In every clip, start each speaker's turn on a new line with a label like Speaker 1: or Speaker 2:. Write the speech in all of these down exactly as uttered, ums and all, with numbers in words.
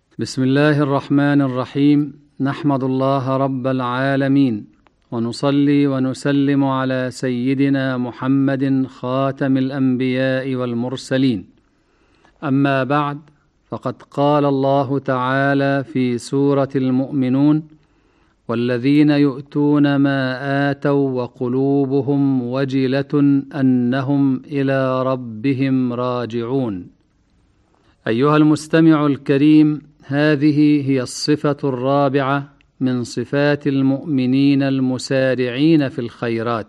Speaker 1: بسم الله الرحمن الرحيم. نحمد الله رب العالمين، ونصلي ونسلم على سيدنا محمد خاتم الأنبياء والمرسلين. أما بعد، فقد قال الله تعالى في سورة المؤمنون: والذين يؤتون ما آتوا وقلوبهم وجلة أنهم إلى ربهم راجعون. أيها المستمع الكريم، هذه هي الصفة الرابعة من صفات المؤمنين المسارعين في الخيرات.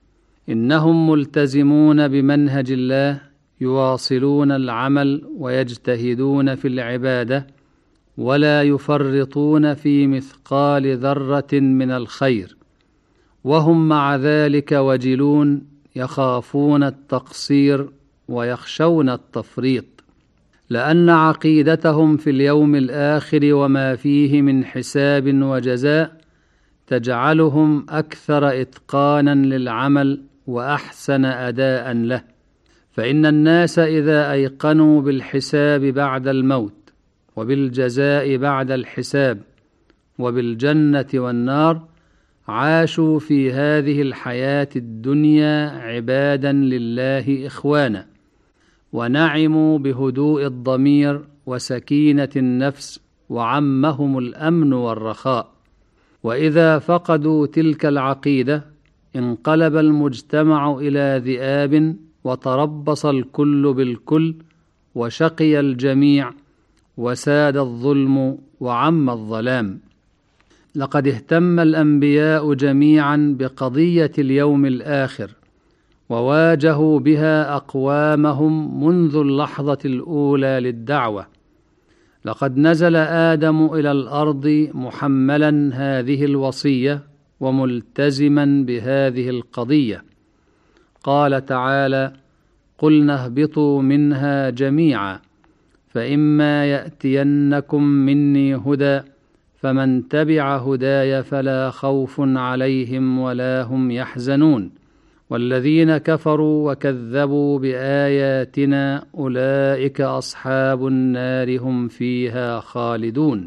Speaker 1: إنهم ملتزمون بمنهج الله، يواصلون العمل ويجتهدون في العبادة، ولا يفرطون في مثقال ذرة من الخير، وهم مع ذلك وجلون، يخافون التقصير ويخشون التفريط، لأن عقيدتهم في اليوم الآخر وما فيه من حساب وجزاء تجعلهم أكثر إتقانا للعمل وأحسن أداء له. فإن الناس إذا أيقنوا بالحساب بعد الموت، وبالجزاء بعد الحساب، وبالجنة والنار، عاشوا في هذه الحياة الدنيا عبادا لله إخوانا، ونعموا بهدوء الضمير وسكينة النفس، وعمهم الأمن والرخاء. وإذا فقدوا تلك العقيدة انقلب المجتمع إلى ذئاب، وتربص الكل بالكل، وشقي الجميع، وساد الظلم، وعم الظلام. لقد اهتم الأنبياء جميعا بقضية اليوم الآخر، وواجهوا بها أقوامهم منذ اللحظة الأولى للدعوة. لقد نزل آدم إلى الأرض محملا هذه الوصية وملتزما بهذه القضية. قال تعالى: قلنا اهبطوا منها جميعا، فإما يأتينكم مني هدى، فمن تبع هداي فلا خوف عليهم ولا هم يحزنون، والذين كفروا وكذبوا بآياتنا أولئك أصحاب النار هم فيها خالدون.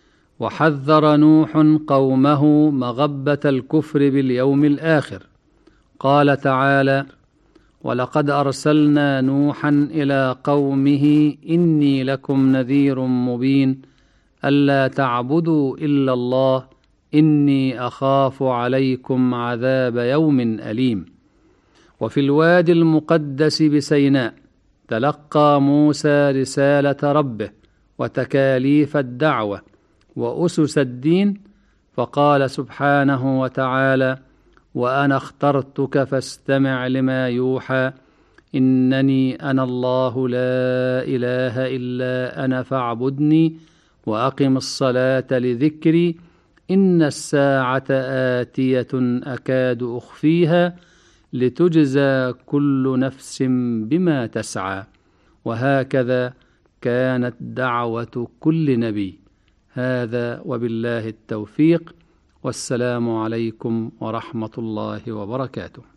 Speaker 1: وحذر نوح قومه مغبة الكفر باليوم الآخر. قال تعالى: ولقد أرسلنا نوحا إلى قومه إني لكم نذير مبين ألا تعبدوا إلا الله إني أخاف عليكم عذاب يوم أليم. وفي الوادي المقدس بسيناء تلقى موسى رسالة ربه وتكاليف الدعوة وأسس الدين، فقال سبحانه وتعالى: وأنا اخترتك فاستمع لما يوحى إنني أنا الله لا إله إلا أنا فاعبدني وأقم الصلاة لذكري إن الساعة آتية أكاد أخفيها لتجزى كل نفس بما تسعى. وهكذا كانت دعوة كل نبي. هذا وبالله التوفيق، والسلام عليكم ورحمة الله وبركاته.